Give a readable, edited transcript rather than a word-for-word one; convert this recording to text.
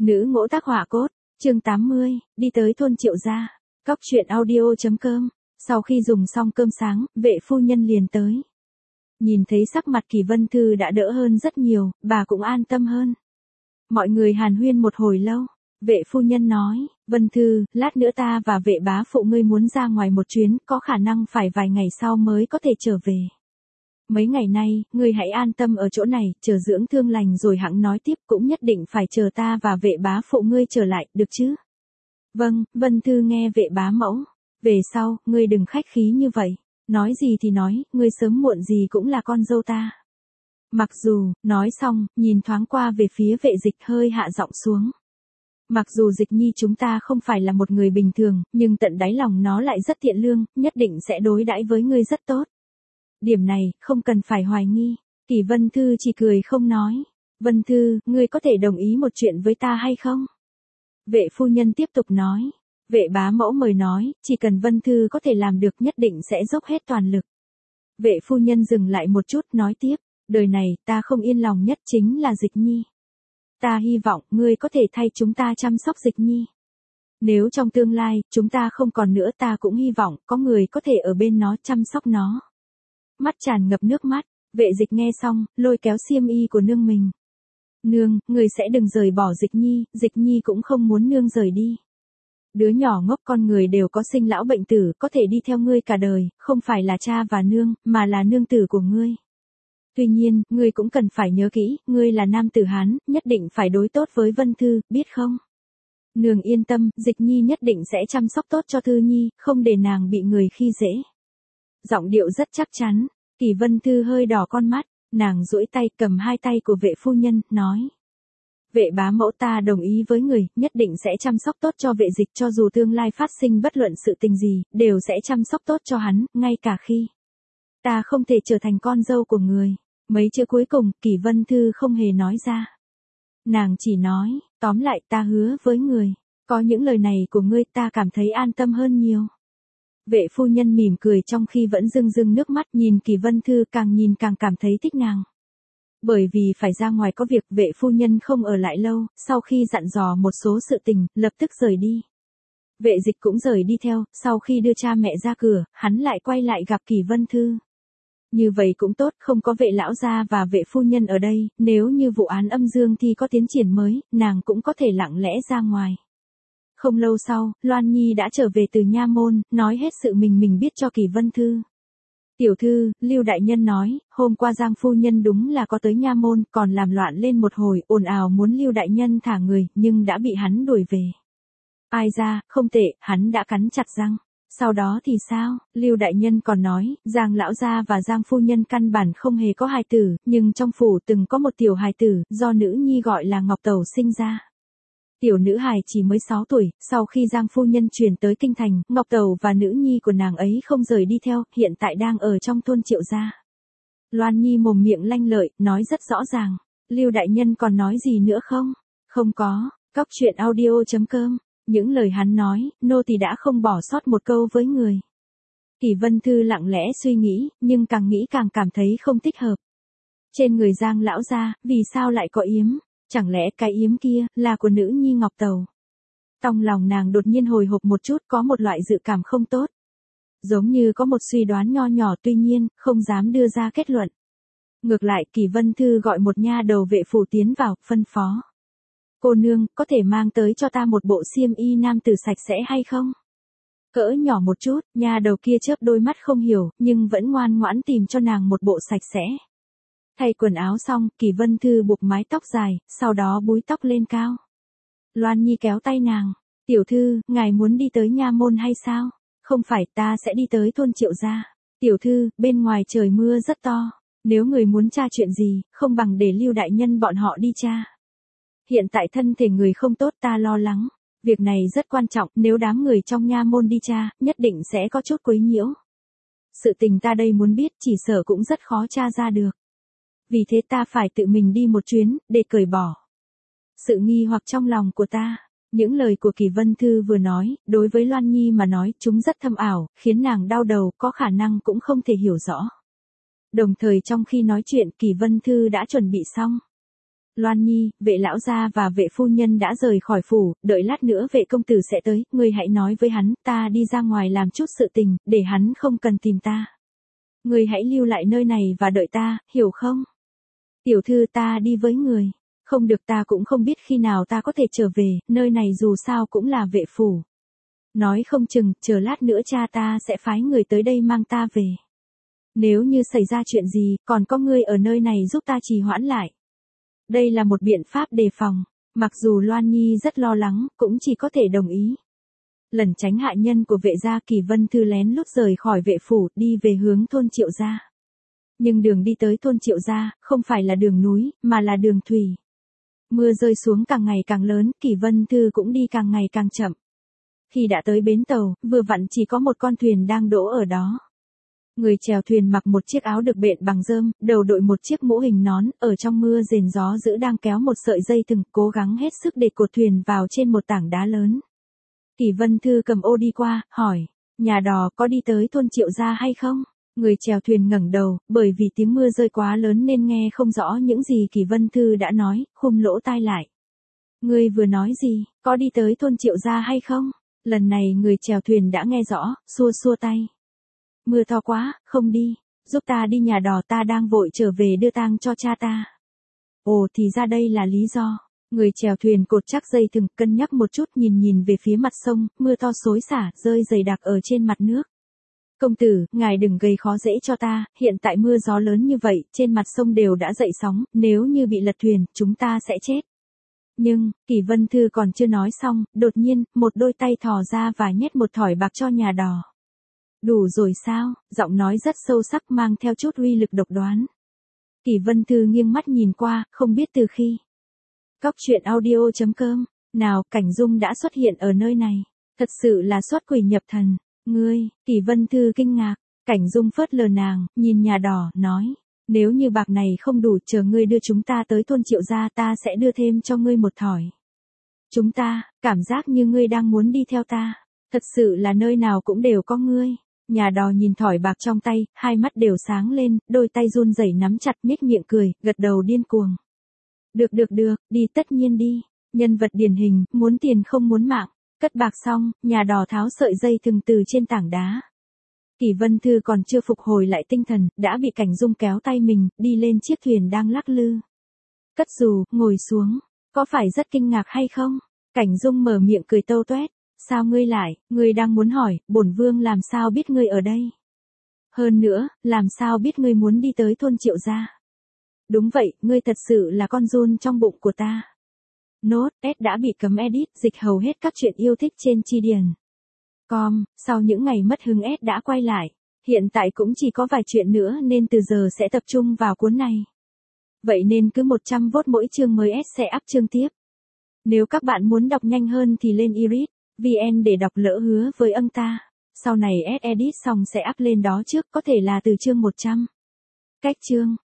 Nữ ngỗ tác họa cốt, chương 80, đi tới thôn Triệu gia. Cóc truyện audio.com. Sau khi dùng xong cơm sáng, vệ phu nhân liền tới. Nhìn thấy sắc mặt Kỳ Vân Thư đã đỡ hơn rất nhiều, bà cũng an tâm hơn. Mọi người hàn huyên một hồi lâu. Vệ phu nhân nói, Vân Thư, lát nữa ta và vệ bá phụ ngươi muốn ra ngoài một chuyến, có khả năng phải vài ngày sau mới có thể trở về. Mấy ngày nay, ngươi hãy an tâm ở chỗ này, chờ dưỡng thương lành rồi hẵng nói tiếp, cũng nhất định phải chờ ta và vệ bá phụ ngươi trở lại, được chứ? Vâng, Vân Thư nghe vệ bá mẫu. Về sau, ngươi đừng khách khí như vậy. Nói gì thì nói, ngươi sớm muộn gì cũng là con dâu ta. Mặc dù, nói xong, nhìn thoáng qua về phía vệ dịch hơi hạ giọng xuống. Mặc dù Dịch Nhi chúng ta không phải là một người bình thường, nhưng tận đáy lòng nó lại rất thiện lương, nhất định sẽ đối đãi với ngươi rất tốt. Điểm này, không cần phải hoài nghi. Kỳ Vân Thư chỉ cười không nói. Vân Thư, ngươi có thể đồng ý một chuyện với ta hay không? Vệ phu nhân tiếp tục nói. Vệ bá mẫu mời nói, chỉ cần Vân Thư có thể làm được nhất định sẽ dốc hết toàn lực. Vệ phu nhân dừng lại một chút nói tiếp. Đời này, ta không yên lòng nhất chính là Dịch Nhi. Ta hy vọng ngươi có thể thay chúng ta chăm sóc Dịch Nhi. Nếu trong tương lai, chúng ta không còn nữa, ta cũng hy vọng có người có thể ở bên nó chăm sóc nó. Mắt tràn ngập nước mắt, vệ dịch nghe xong, lôi kéo xiêm y của nương mình. Nương, người sẽ đừng rời bỏ Dịch Nhi cũng không muốn nương rời đi. Đứa nhỏ ngốc, con người đều có sinh lão bệnh tử, có thể đi theo ngươi cả đời, không phải là cha và nương, mà là nương tử của ngươi. Tuy nhiên, ngươi cũng cần phải nhớ kỹ, ngươi là nam tử Hán, nhất định phải đối tốt với Vân Thư, biết không? Nương yên tâm, Dịch Nhi nhất định sẽ chăm sóc tốt cho Thư Nhi, không để nàng bị người khi dễ. Giọng điệu rất chắc chắn. Kỳ Vân Thư hơi đỏ con mắt, nàng duỗi tay cầm hai tay của vệ phu nhân, nói. Vệ bá mẫu, ta đồng ý với người, nhất định sẽ chăm sóc tốt cho vệ dịch, cho dù tương lai phát sinh bất luận sự tình gì, đều sẽ chăm sóc tốt cho hắn, ngay cả khi ta không thể trở thành con dâu của người. Mấy chữ cuối cùng, Kỳ Vân Thư không hề nói ra. Nàng chỉ nói, tóm lại ta hứa với người, có những lời này của ngươi ta cảm thấy an tâm hơn nhiều. Vệ phu nhân mỉm cười trong khi vẫn rưng rưng nước mắt, nhìn Kỳ Vân Thư càng nhìn càng cảm thấy thích nàng. Bởi vì phải ra ngoài có việc, vệ phu nhân không ở lại lâu, sau khi dặn dò một số sự tình, lập tức rời đi. Vệ dịch cũng rời đi theo, sau khi đưa cha mẹ ra cửa, hắn lại quay lại gặp Kỳ Vân Thư. Như vậy cũng tốt, không có vệ lão gia và vệ phu nhân ở đây, nếu như vụ án âm dương thì có tiến triển mới, nàng cũng có thể lặng lẽ ra ngoài. Không lâu sau, Loan Nhi đã trở về từ nha môn, nói hết sự mình biết cho Kỳ Vân Thư. Tiểu thư, Lưu đại nhân nói, hôm qua Giang phu nhân đúng là có tới nha môn, còn làm loạn lên một hồi, ồn ào muốn Lưu đại nhân thả người, nhưng đã bị hắn đuổi về. Ai ra, không tệ, hắn đã cắn chặt răng. Sau đó thì sao? Lưu đại nhân còn nói, Giang lão gia và Giang phu nhân căn bản không hề có hài tử, nhưng trong phủ từng có một tiểu hài tử, do nữ nhi gọi là Ngọc Tẩu sinh ra. Tiểu nữ hài chỉ mới 6 tuổi, sau khi Giang phu nhân chuyển tới kinh thành, Ngọc Tẩu và nữ nhi của nàng ấy không rời đi theo, hiện tại đang ở trong thôn Triệu gia. Loan Nhi mồm miệng lanh lợi, nói rất rõ ràng. Lưu đại nhân còn nói gì nữa không? Không có. Cóc truyện audio.com. Những lời hắn nói, nô tỳ đã không bỏ sót một câu với người. Kỳ Vân Thư lặng lẽ suy nghĩ, nhưng càng nghĩ càng cảm thấy không thích hợp. Trên người Giang lão gia, vì sao lại có yếm? Chẳng lẽ cái yếm kia, là của nữ nhi Ngọc Tẩu? Trong lòng nàng đột nhiên hồi hộp một chút, có một loại dự cảm không tốt. Giống như có một suy đoán nho nhỏ, tuy nhiên, không dám đưa ra kết luận. Ngược lại, Kỳ Vân Thư gọi một nha đầu vệ phủ tiến vào, phân phó. Cô nương, có thể mang tới cho ta một bộ xiêm y nam tử sạch sẽ hay không? Cỡ nhỏ một chút, nha đầu kia chớp đôi mắt không hiểu, nhưng vẫn ngoan ngoãn tìm cho nàng một bộ sạch sẽ. Thay quần áo xong, Kỳ Vân Thư buộc mái tóc dài, sau đó búi tóc lên cao. Loan Nhi kéo tay nàng. Tiểu thư, ngài muốn đi tới nha môn hay sao? Không phải, ta sẽ đi tới thôn Triệu gia. Tiểu thư, bên ngoài trời mưa rất to. Nếu người muốn tra chuyện gì, không bằng để Lưu đại nhân bọn họ đi tra. Hiện tại thân thể người không tốt, ta lo lắng. Việc này rất quan trọng, nếu đám người trong nha môn đi tra, nhất định sẽ có chút quấy nhiễu. Sự tình ta đây muốn biết, chỉ sợ cũng rất khó tra ra được. Vì thế ta phải tự mình đi một chuyến, để cởi bỏ sự nghi hoặc trong lòng của ta. Những lời của Kỳ Vân Thư vừa nói, đối với Loan Nhi mà nói, chúng rất thâm ảo, khiến nàng đau đầu, có khả năng cũng không thể hiểu rõ. Đồng thời trong khi nói chuyện, Kỳ Vân Thư đã chuẩn bị xong. Loan Nhi, vệ lão gia và vệ phu nhân đã rời khỏi phủ, đợi lát nữa vệ công tử sẽ tới, ngươi hãy nói với hắn, ta đi ra ngoài làm chút sự tình, để hắn không cần tìm ta. Ngươi hãy lưu lại nơi này và đợi ta, hiểu không? Tiểu thư ta đi với người. Không được, ta cũng không biết khi nào ta có thể trở về, nơi này dù sao cũng là vệ phủ. Nói không chừng, chờ lát nữa cha ta sẽ phái người tới đây mang ta về. Nếu như xảy ra chuyện gì, còn có ngươi ở nơi này giúp ta trì hoãn lại. Đây là một biện pháp đề phòng, mặc dù Loan Nhi rất lo lắng, cũng chỉ có thể đồng ý. Lẩn tránh hạ nhân của vệ gia, Kỳ Vân Thư lén lút rời khỏi vệ phủ, đi về hướng thôn Triệu gia. Nhưng đường đi tới thôn Triệu gia, không phải là đường núi, mà là đường thủy. Mưa rơi xuống càng ngày càng lớn, Kỳ Vân Thư cũng đi càng ngày càng chậm. Khi đã tới bến tàu, vừa vặn chỉ có một con thuyền đang đỗ ở đó. Người chèo thuyền mặc một chiếc áo được bện bằng rơm, đầu đội một chiếc mũ hình nón, ở trong mưa rền gió dữ đang kéo một sợi dây thừng, cố gắng hết sức để cột thuyền vào trên một tảng đá lớn. Kỳ Vân Thư cầm ô đi qua, hỏi, nhà đò có đi tới thôn Triệu gia hay không? Người chèo thuyền ngẩng đầu, bởi vì tiếng mưa rơi quá lớn nên nghe không rõ những gì Kỳ Vân Thư đã nói, khum lỗ tai lại. Ngươi vừa nói gì, có đi tới thôn Triệu gia hay không? Lần này người chèo thuyền đã nghe rõ, xua xua tay. Mưa to quá, không đi, giúp ta đi nhà đò, ta đang vội trở về đưa tang cho cha ta. Ồ, thì ra đây là lý do. Người chèo thuyền cột chắc dây thừng, cân nhắc một chút, nhìn về phía mặt sông, mưa to xối xả, rơi dày đặc ở trên mặt nước. Công tử, ngài đừng gây khó dễ cho ta, hiện tại mưa gió lớn như vậy, trên mặt sông đều đã dậy sóng, nếu như bị lật thuyền, chúng ta sẽ chết. Nhưng, Kỳ Vân Thư còn chưa nói xong, đột nhiên, một đôi tay thò ra và nhét một thỏi bạc cho nhà đò. Đủ rồi sao? Giọng nói rất sâu sắc, mang theo chút uy lực độc đoán. Kỳ Vân Thư nghiêng mắt nhìn qua, không biết từ khi. Cóc truyện audio.com, nào, Cảnh Dung đã xuất hiện ở nơi này. Thật sự là xuất quỷ nhập thần. Ngươi, Kỳ Vân Thư kinh ngạc. Cảnh Dung phớt lờ nàng, nhìn nhà đò, nói. Nếu như bạc này không đủ, chờ ngươi đưa chúng ta tới thôn Triệu gia, ta sẽ đưa thêm cho ngươi một thỏi. Chúng ta, cảm giác như ngươi đang muốn đi theo ta. Thật sự là nơi nào cũng đều có ngươi. Nhà đò nhìn thỏi bạc trong tay, hai mắt đều sáng lên, đôi tay run rẩy nắm chặt, nhếch miệng cười, gật đầu điên cuồng. Được, đi, tất nhiên đi. Nhân vật điển hình, muốn tiền không muốn mạng. Cất bạc xong, nhà đò tháo sợi dây thừng từ trên tảng đá. Kỳ Vân Thư còn chưa phục hồi lại tinh thần, đã bị Cảnh Dung kéo tay mình, đi lên chiếc thuyền đang lắc lư. Cất dù, ngồi xuống. Có phải rất kinh ngạc hay không? Cảnh Dung mở miệng cười tâu toét. Sao ngươi lại, ngươi đang muốn hỏi, bổn vương làm sao biết ngươi ở đây? Hơn nữa, làm sao biết ngươi muốn đi tới thôn Triệu gia? Đúng vậy, ngươi thật sự là con giun trong bụng của ta. Nốt, S đã bị cấm edit, dịch hầu hết các truyện yêu thích trên chi điền. Sau những ngày mất hứng S đã quay lại. Hiện tại cũng chỉ có vài chuyện nữa nên từ giờ sẽ tập trung vào cuốn này. Vậy nên cứ 100 vote mỗi chương mới S sẽ up chương tiếp. Nếu các bạn muốn đọc nhanh hơn thì lên iRead.vn để đọc, lỡ hứa với ông ta. Sau này S edit xong sẽ up lên đó trước, có thể là từ chương 100. Cách chương